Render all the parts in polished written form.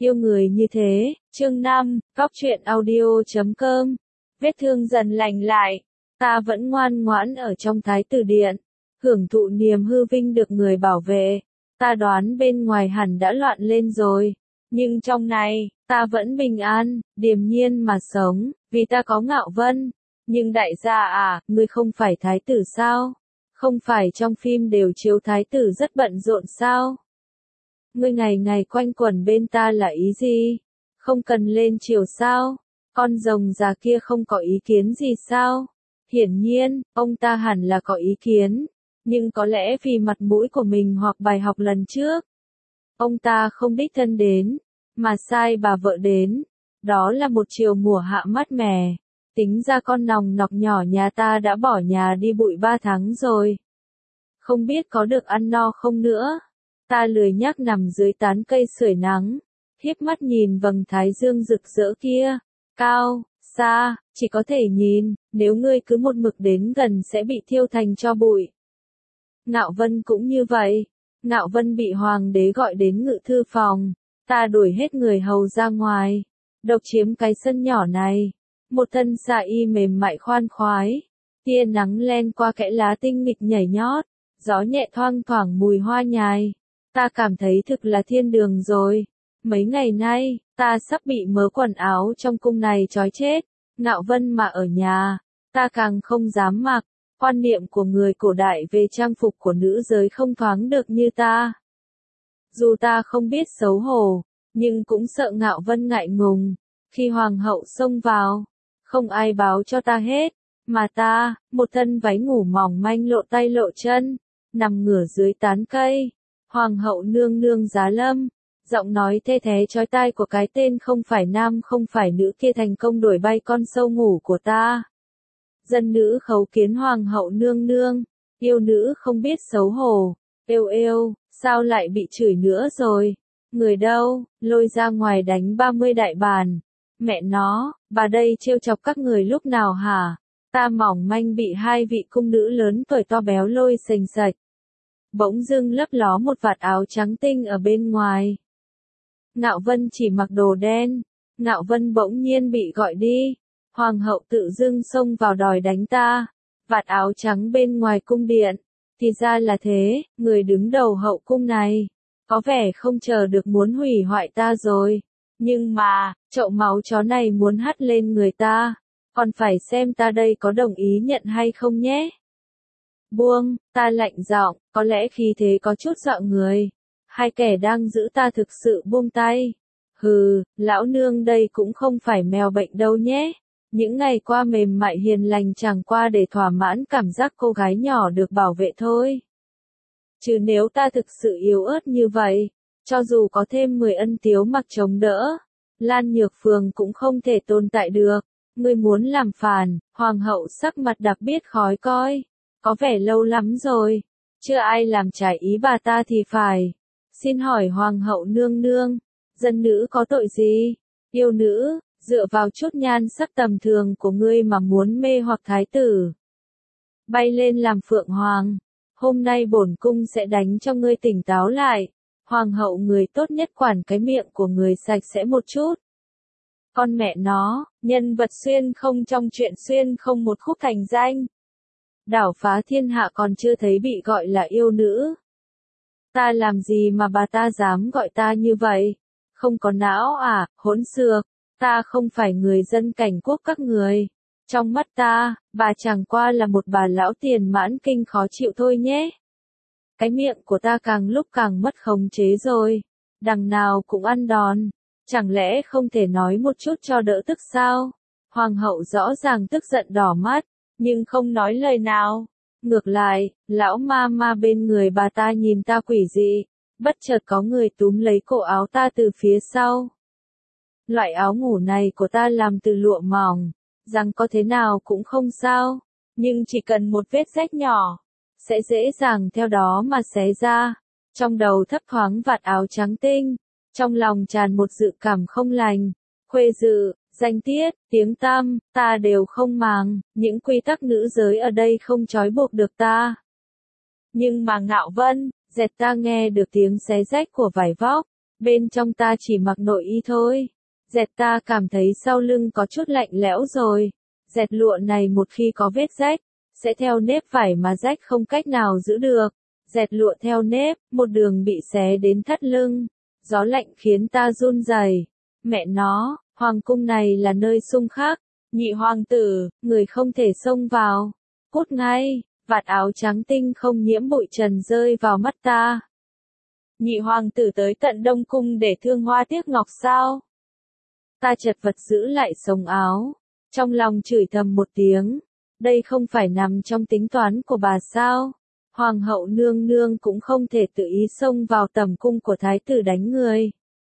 Yêu người như thế, chương 5, Góc truyện audio.com. Vết thương dần lành lại, ta vẫn ngoan ngoãn ở trong Thái Tử Điện, hưởng thụ niềm hư vinh được người bảo vệ. Ta đoán bên ngoài hẳn đã loạn lên rồi, nhưng trong này, ta vẫn bình an, điềm nhiên mà sống, vì ta có Ngạo Vân. Nhưng đại gia à, ngươi không phải thái tử sao? Không phải trong phim đều chiếu thái tử rất bận rộn sao? Ngươi ngày ngày quanh quẩn bên ta là ý gì? Không cần lên triều sao? Con rồng già kia không có ý kiến gì sao? Hiển nhiên, ông ta hẳn là có ý kiến, nhưng có lẽ vì mặt mũi của mình hoặc bài học lần trước. Ông ta không đích thân đến, mà sai bà vợ đến. Đó là một chiều mùa hạ mát mẻ. Tính ra con nòng nọc nhỏ nhà ta đã bỏ nhà đi bụi 3 tháng rồi. Không biết có được ăn no không nữa. Ta lười nhác nằm dưới tán cây sưởi nắng, híp mắt nhìn vầng thái dương rực rỡ kia. Cao, xa, chỉ có thể nhìn, nếu ngươi cứ một mực đến gần sẽ bị thiêu thành tro bụi. Ngạo Vân cũng như vậy. Ngạo Vân bị hoàng đế gọi đến ngự thư phòng. Ta đuổi hết người hầu ra ngoài, độc chiếm cái sân nhỏ này. Một thân xà y mềm mại khoan khoái, tia nắng len qua kẽ lá tinh nghịch nhảy nhót, gió nhẹ thoang thoảng mùi hoa nhài. Ta cảm thấy thực là thiên đường rồi. Mấy ngày nay, ta sắp bị mớ quần áo trong cung này trói chết. Ngạo Vân mà ở nhà, ta càng không dám mặc. Quan niệm của người cổ đại về trang phục của nữ giới không thoáng được như ta. Dù ta không biết xấu hổ, nhưng cũng sợ Ngạo Vân ngại ngùng. Khi hoàng hậu xông vào, không ai báo cho ta hết, mà ta, một thân váy ngủ mỏng manh lộ tay lộ chân, nằm ngửa dưới tán cây. Hoàng hậu nương nương giá lâm, giọng nói thê thé chói tai của cái tên không phải nam không phải nữ kia thành công đuổi bay con sâu ngủ của ta. Dân nữ khấu kiến hoàng hậu nương nương, yêu nữ không biết xấu hổ, êu, sao lại bị chửi nữa rồi? Người đâu, lôi ra ngoài đánh 30 đại bàn. Mẹ nó, bà đây trêu chọc các người lúc nào hả? Ta mỏng manh bị hai vị cung nữ lớn tuổi to béo lôi sềnh sạch. Bỗng dưng lấp ló một vạt áo trắng tinh ở bên ngoài. Ngạo Vân chỉ mặc đồ đen. Ngạo Vân bỗng nhiên bị gọi đi. Hoàng hậu tự dưng xông vào đòi đánh ta. Vạt áo trắng bên ngoài cung điện. Thì ra là thế, người đứng đầu hậu cung này. Có vẻ không chờ được muốn hủy hoại ta rồi. Nhưng mà, chậu máu chó này muốn hắt lên người ta. Còn phải xem ta đây có đồng ý nhận hay không nhé. Buông, ta lạnh giọng, có lẽ khí thế có chút dọa người. Hai kẻ đang giữ ta thực sự buông tay. Hừ, lão nương đây cũng không phải mèo bệnh đâu nhé. Những ngày qua mềm mại hiền lành chẳng qua để thỏa mãn cảm giác cô gái nhỏ được bảo vệ thôi. Chứ nếu ta thực sự yếu ớt như vậy, cho dù có thêm 10 ân tiếu mặc chống đỡ, Lan Nhược Phường cũng không thể tồn tại được. Ngươi muốn làm phản, hoàng hậu sắc mặt đặc biệt khó coi. Có vẻ lâu lắm rồi, chưa ai làm trái ý bà ta thì phải. Xin hỏi hoàng hậu nương nương, dân nữ có tội gì? Yêu nữ, dựa vào chút nhan sắc tầm thường của ngươi mà muốn mê hoặc thái tử. Bay lên làm phượng hoàng, hôm nay bổn cung sẽ đánh cho ngươi tỉnh táo lại. Hoàng hậu người tốt nhất quản cái miệng của người sạch sẽ một chút. Con mẹ nó, nhân vật xuyên không trong truyện xuyên không một khúc thành danh. Đảo phá thiên hạ còn chưa thấy bị gọi là yêu nữ. Ta làm gì mà bà ta dám gọi ta như vậy? Không có não à, hỗn xược. Ta không phải người dân cảnh quốc các người. Trong mắt ta, bà chẳng qua là một bà lão tiền mãn kinh khó chịu thôi nhé. Cái miệng của ta càng lúc càng mất khống chế rồi. Đằng nào cũng ăn đòn. Chẳng lẽ không thể nói một chút cho đỡ tức sao? Hoàng hậu rõ ràng tức giận đỏ mắt, nhưng không nói lời nào. Ngược lại, lão ma bên người bà ta nhìn ta quỷ dị. Bất chợt có người túm lấy cổ áo ta từ phía sau. Loại áo ngủ này của ta làm từ lụa mỏng, rằng có thế nào cũng không sao. Nhưng chỉ cần một vết rách nhỏ, sẽ dễ dàng theo đó mà xé ra. Trong đầu thấp thoáng vạt áo trắng tinh, trong lòng tràn một dự cảm không lành. Khuê dự, danh tiết, tiếng tăm, ta đều không màng, những quy tắc nữ giới ở đây không trói buộc được ta. Nhưng mà Ngạo Vân, dẹt ta nghe được tiếng xé rách của vải vóc, bên trong ta chỉ mặc nội y thôi. Dẹt ta cảm thấy sau lưng có chút lạnh lẽo rồi. Dẹt lụa này một khi có vết rách, sẽ theo nếp vải mà rách không cách nào giữ được. Dẹt lụa theo nếp, một đường bị xé đến thắt lưng. Gió lạnh khiến ta run rẩy. Mẹ nó, hoàng cung này là nơi xung khắc. Nhị hoàng tử, người không thể xông vào. Cút ngay, vạt áo trắng tinh không nhiễm bụi trần rơi vào mắt ta. Nhị hoàng tử tới tận Đông Cung để thương hoa tiếc ngọc sao? Ta chật vật giữ lại sống áo. Trong lòng chửi thầm một tiếng. Đây không phải nằm trong tính toán của bà sao? Hoàng hậu nương nương cũng không thể tự ý xông vào tầm cung của thái tử đánh người.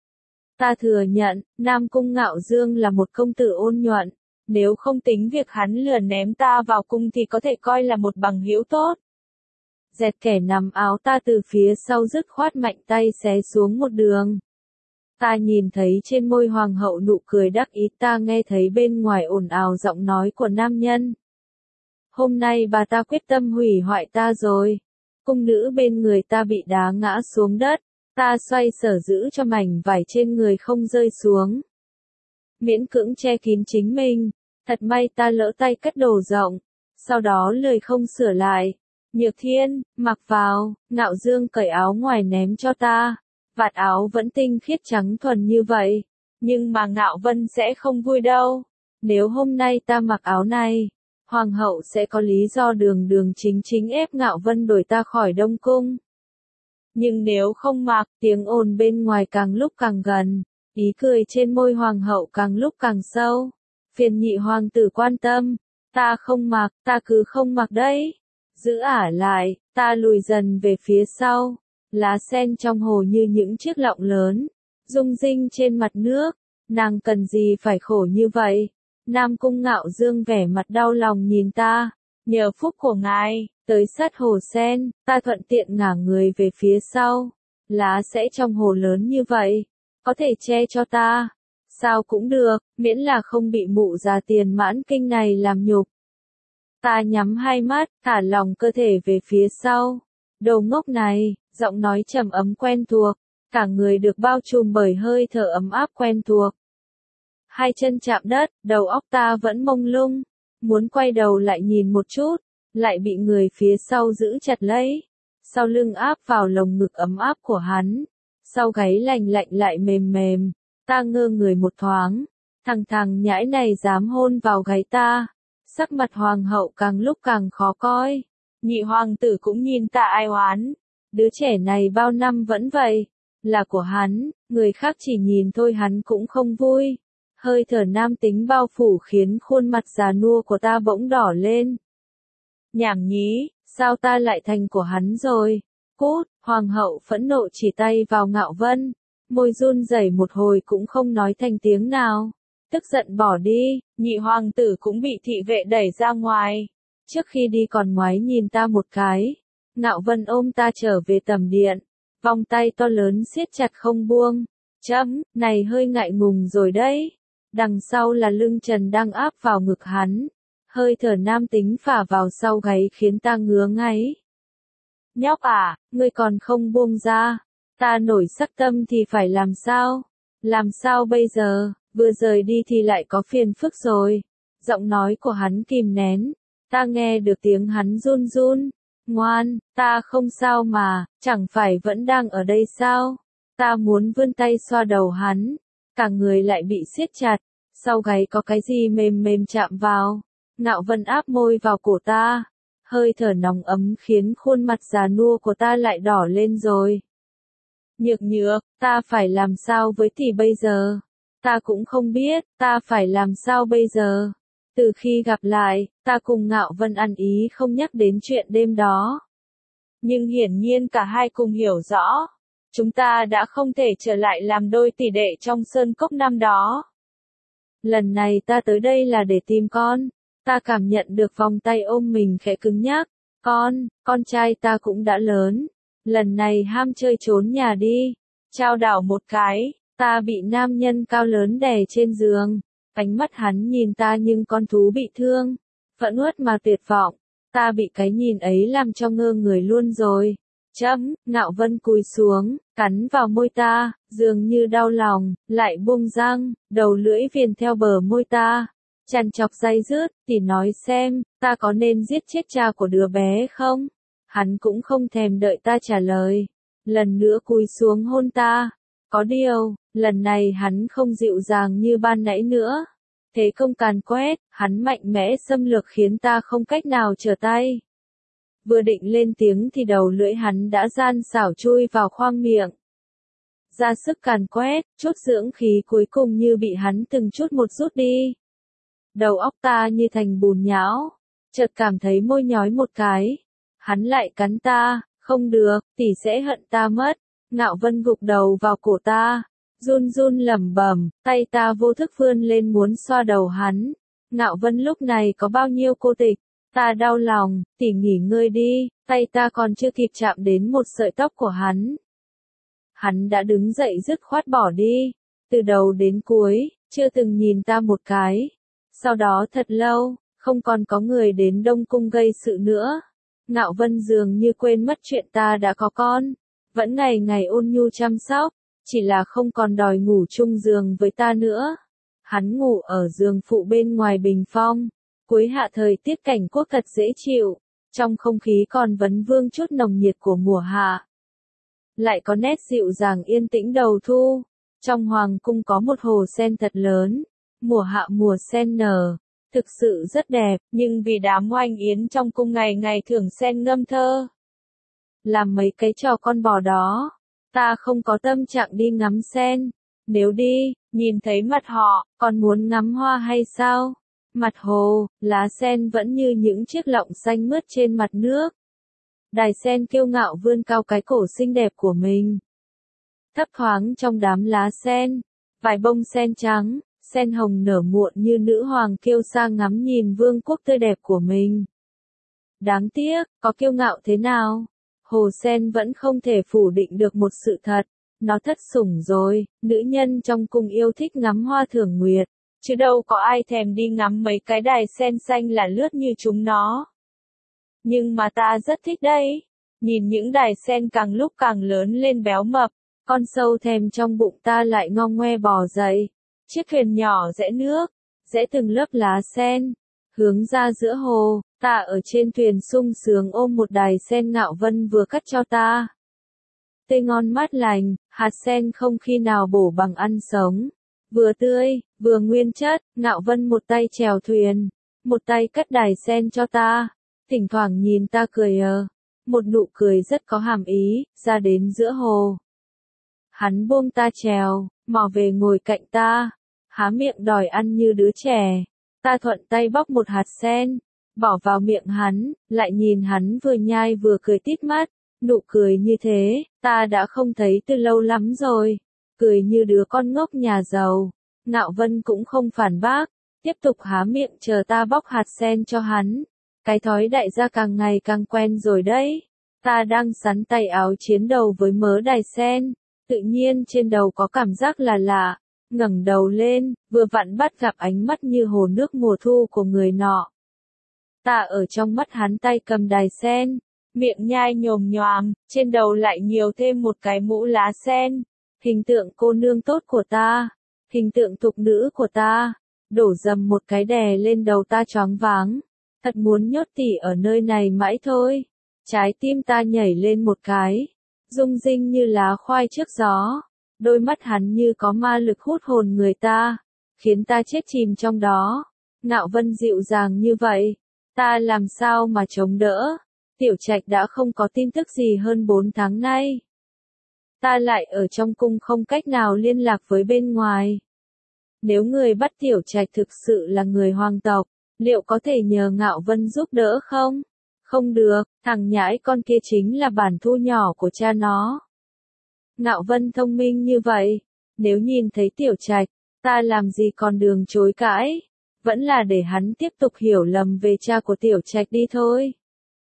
Ta thừa nhận, Nam Cung Ngạo Dương là một công tử ôn nhuận. Nếu không tính việc hắn lừa ném ta vào cung thì có thể coi là một bằng hữu tốt. Dẹt kẻ nằm áo ta từ phía sau dứt khoát mạnh tay xé xuống một đường. Ta nhìn thấy trên môi hoàng hậu nụ cười đắc ý, ta nghe thấy bên ngoài ồn ào giọng nói của nam nhân. Hôm nay bà ta quyết tâm hủy hoại ta rồi. Cung nữ bên người ta bị đá ngã xuống đất, ta xoay sở giữ cho mảnh vải trên người không rơi xuống. Miễn cưỡng che kín chính mình, thật may ta lỡ tay cất đồ rộng, sau đó lười không sửa lại. Nhược Thiên, mặc vào, Ngạo Dương cởi áo ngoài ném cho ta. Vạt áo vẫn tinh khiết trắng thuần như vậy, nhưng mà Ngạo Vân sẽ không vui đâu. Nếu hôm nay ta mặc áo này, Hoàng hậu sẽ có lý do đường đường chính chính ép Ngạo Vân đuổi ta khỏi Đông Cung. Nhưng nếu không mặc, tiếng ồn bên ngoài càng lúc càng gần, ý cười trên môi Hoàng hậu càng lúc càng sâu. Phiền nhị hoàng tử quan tâm, ta không mặc, ta cứ không mặc đấy. Giữ ả lại, ta lùi dần về phía sau. Lá sen trong hồ như những chiếc lọng lớn, rung rinh trên mặt nước. Nàng cần gì phải khổ như vậy? Nam Cung Ngạo Dương vẻ mặt đau lòng nhìn ta. Nhờ phúc của ngài, tới sát hồ sen, ta thuận tiện ngả người về phía sau. Lá sẽ trong hồ lớn như vậy, có thể che cho ta. Sao cũng được, miễn là không bị mụ già tiền mãn kinh này làm nhục. Ta nhắm hai mắt, thả lỏng cơ thể về phía sau. Đồ ngốc này, giọng nói trầm ấm quen thuộc, cả người được bao trùm bởi hơi thở ấm áp quen thuộc. Hai chân chạm đất, đầu óc ta vẫn mông lung, muốn quay đầu lại nhìn một chút, lại bị người phía sau giữ chặt lấy. Sau lưng áp vào lồng ngực ấm áp của hắn, sau gáy lạnh lạnh lại mềm mềm, ta ngơ người một thoáng, thằng nhãi này dám hôn vào gáy ta. Sắc mặt hoàng hậu càng lúc càng khó coi. Nhị hoàng tử cũng nhìn ta ai oán. Đứa trẻ này bao năm vẫn vậy. Là của hắn, người khác chỉ nhìn thôi hắn cũng không vui. Hơi thở nam tính bao phủ khiến khuôn mặt già nua của ta bỗng đỏ lên. Nhảm nhí, sao ta lại thành của hắn rồi? Cút, hoàng hậu phẫn nộ chỉ tay vào Ngạo Vân. Môi run rẩy một hồi cũng không nói thành tiếng nào. Tức giận bỏ đi, nhị hoàng tử cũng bị thị vệ đẩy ra ngoài. Trước khi đi còn ngoái nhìn ta một cái. Ngạo Vân ôm ta trở về tầm điện. Vòng tay to lớn siết chặt không buông. Này hơi ngại ngùng rồi đấy. Đằng sau là lưng trần đang áp vào ngực hắn. Hơi thở nam tính phả vào sau gáy khiến ta ngứa ngáy. Nhóc à, ngươi còn không buông ra. Ta nổi sắc tâm thì phải làm sao? Làm sao bây giờ? Vừa rời đi thì lại có phiền phức rồi. Giọng nói của hắn kìm nén. Ta nghe được tiếng hắn run run. Ngoan, ta không sao mà, chẳng phải vẫn đang ở đây sao? Ta muốn vươn tay xoa đầu hắn. Cả người lại bị siết chặt. Sau gáy có cái gì mềm mềm chạm vào. Ngạo Vân áp môi vào cổ ta. Hơi thở nóng ấm khiến khuôn mặt già nua của ta lại đỏ lên rồi. Nhược nhược, ta phải làm sao với tỷ bây giờ? Ta cũng không biết, ta phải làm sao bây giờ? Từ khi gặp lại, ta cùng Ngạo Vân ăn ý không nhắc đến chuyện đêm đó. Nhưng hiển nhiên cả hai cùng hiểu rõ. Chúng ta đã không thể trở lại làm đôi tỷ đệ trong sơn cốc năm đó. Lần này ta tới đây là để tìm con. Ta cảm nhận được vòng tay ôm mình khẽ cứng nhắc. Con trai ta cũng đã lớn. Lần này ham chơi trốn nhà đi. Chao đảo một cái, ta bị nam nhân cao lớn đè trên giường. Ánh mắt hắn nhìn ta nhưng con thú bị thương. Phẫn uất mà tuyệt vọng. Ta bị cái nhìn ấy làm cho ngơ người luôn rồi. Ngạo Vân cúi xuống, cắn vào môi ta, dường như đau lòng, lại buông răng, đầu lưỡi viền theo bờ môi ta. Chằn chọc day dứt, tỷ nói xem, ta có nên giết chết cha của đứa bé không? Hắn cũng không thèm đợi ta trả lời. Lần nữa cúi xuống hôn ta. Có điều, lần này hắn không dịu dàng như ban nãy nữa. Thế công càn quét, hắn mạnh mẽ xâm lược khiến ta không cách nào trở tay. Vừa định lên tiếng thì đầu lưỡi hắn đã gian xảo chui vào khoang miệng. Ra sức càn quét, chút dưỡng khí cuối cùng như bị hắn từng chút một rút đi. Đầu óc ta như thành bùn nhão, chợt cảm thấy môi nhói một cái. Hắn lại cắn ta, không được, tỷ sẽ hận ta mất. Ngạo Vân gục đầu vào cổ ta, run run lẩm bẩm, tay ta vô thức vươn lên muốn xoa đầu hắn. Ngạo Vân lúc này có bao nhiêu cô tịch, ta đau lòng, tỷ nghỉ ngơi đi, tay ta còn chưa kịp chạm đến một sợi tóc của hắn. Hắn đã đứng dậy dứt khoát bỏ đi, từ đầu đến cuối, chưa từng nhìn ta một cái. Sau đó thật lâu, không còn có người đến Đông Cung gây sự nữa. Ngạo Vân dường như quên mất chuyện ta đã có con, vẫn ngày ngày ôn nhu chăm sóc, chỉ là không còn đòi ngủ chung giường với ta nữa. Hắn ngủ ở giường phụ bên ngoài bình phong, cuối hạ thời tiết cảnh quốc thật dễ chịu, trong không khí còn vấn vương chút nồng nhiệt của mùa hạ. Lại có nét dịu dàng yên tĩnh đầu thu, trong hoàng cung có một hồ sen thật lớn, mùa hạ mùa sen nở. Thực sự rất đẹp, nhưng vì đám oanh yến trong cung ngày ngày thưởng sen ngâm thơ. Làm mấy cái trò con bò đó, ta không có tâm trạng đi ngắm sen. Nếu đi, nhìn thấy mặt họ, còn muốn ngắm hoa hay sao? Mặt hồ, lá sen vẫn như những chiếc lọng xanh mướt trên mặt nước. Đài sen kiêu ngạo vươn cao cái cổ xinh đẹp của mình. Thấp thoáng trong đám lá sen, vài bông sen trắng. Sen hồng nở muộn như nữ hoàng kiêu sa ngắm nhìn vương quốc tươi đẹp của mình. Đáng tiếc, có kiêu ngạo thế nào? Hồ sen vẫn không thể phủ định được một sự thật. Nó thất sủng rồi, nữ nhân trong cung yêu thích ngắm hoa thưởng nguyệt. Chứ đâu có ai thèm đi ngắm mấy cái đài sen xanh là lướt như chúng nó. Nhưng mà ta rất thích đấy. Nhìn những đài sen càng lúc càng lớn lên béo mập, con sâu thèm trong bụng ta lại ngong ngoe bò dậy. Chiếc thuyền nhỏ rẽ nước, rẽ từng lớp lá sen, hướng ra giữa hồ, ta ở trên thuyền sung sướng ôm một đài sen Ngạo Vân vừa cắt cho ta. Tươi ngon mát lành, hạt sen không khi nào bổ bằng ăn sống. Vừa tươi, vừa nguyên chất, Ngạo Vân một tay chèo thuyền, một tay cắt đài sen cho ta, thỉnh thoảng nhìn ta cười một nụ cười rất có hàm ý, ra đến giữa hồ. Hắn buông ta chèo, mò về ngồi cạnh ta. Há miệng đòi ăn như đứa trẻ. Ta thuận tay bóc một hạt sen, bỏ vào miệng hắn, lại nhìn hắn vừa nhai vừa cười tít mắt. Nụ cười như thế, ta đã không thấy từ lâu lắm rồi. Cười như đứa con ngốc nhà giàu. Ngạo Vân cũng không phản bác, tiếp tục há miệng chờ ta bóc hạt sen cho hắn. Cái thói đại gia càng ngày càng quen rồi đấy. Ta đang sắn tay áo chiến đầu với mớ đài sen, tự nhiên trên đầu có cảm giác là lạ. Ngẩng đầu lên, vừa vặn bắt gặp ánh mắt như hồ nước mùa thu của người nọ. Ta ở trong mắt hắn tay cầm đài sen, miệng nhai nhồm nhoàm, trên đầu lại nhiều thêm một cái mũ lá sen. Hình tượng cô nương tốt của ta, hình tượng tục nữ của ta, đổ dầm một cái đè lên đầu ta choáng váng. Thật muốn nhốt tỷ ở nơi này mãi thôi. Trái tim ta nhảy lên một cái, rung rinh như lá khoai trước gió. Đôi mắt hắn như có ma lực hút hồn người ta, khiến ta chết chìm trong đó. Ngạo Vân dịu dàng như vậy, ta làm sao mà chống đỡ? Tiểu Trạch đã không có tin tức gì hơn 4 tháng nay. Ta lại ở trong cung không cách nào liên lạc với bên ngoài. Nếu người bắt Tiểu Trạch thực sự là người hoàng tộc, liệu có thể nhờ Ngạo Vân giúp đỡ không? Không được, thằng nhãi con kia chính là bản thu nhỏ của cha nó. Ngạo Vân thông minh như vậy, nếu nhìn thấy Tiểu Trạch, ta làm gì còn đường chối cãi, vẫn là để hắn tiếp tục hiểu lầm về cha của Tiểu Trạch đi thôi.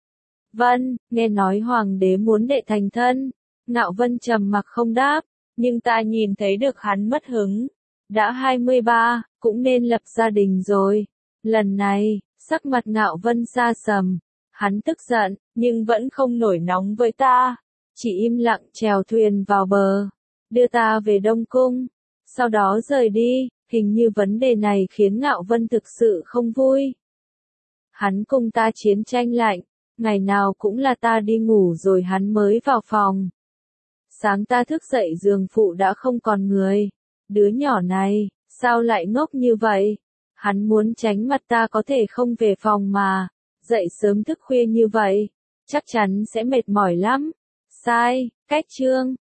Vân, nghe nói hoàng đế muốn đệ thành thân. Ngạo Vân trầm mặc không đáp, nhưng ta nhìn thấy được hắn mất hứng. Đã 23, cũng nên lập gia đình rồi. Lần này, sắc mặt Ngạo Vân xa sầm, hắn tức giận, nhưng vẫn không nổi nóng với ta. chỉ im lặng chèo thuyền vào bờ, đưa ta về Đông Cung, sau đó rời đi. Hình như vấn đề này khiến Ngạo Vân thực sự không vui. Hắn cùng ta chiến tranh lạnh, ngày nào cũng là ta đi ngủ rồi hắn mới vào phòng. Sáng ta thức dậy giường phụ đã không còn người. Đứa nhỏ này, sao lại ngốc như vậy? Hắn muốn tránh mặt ta có thể không về phòng mà. Dậy sớm thức khuya như vậy, chắc chắn sẽ mệt mỏi lắm. Sai, cách chương.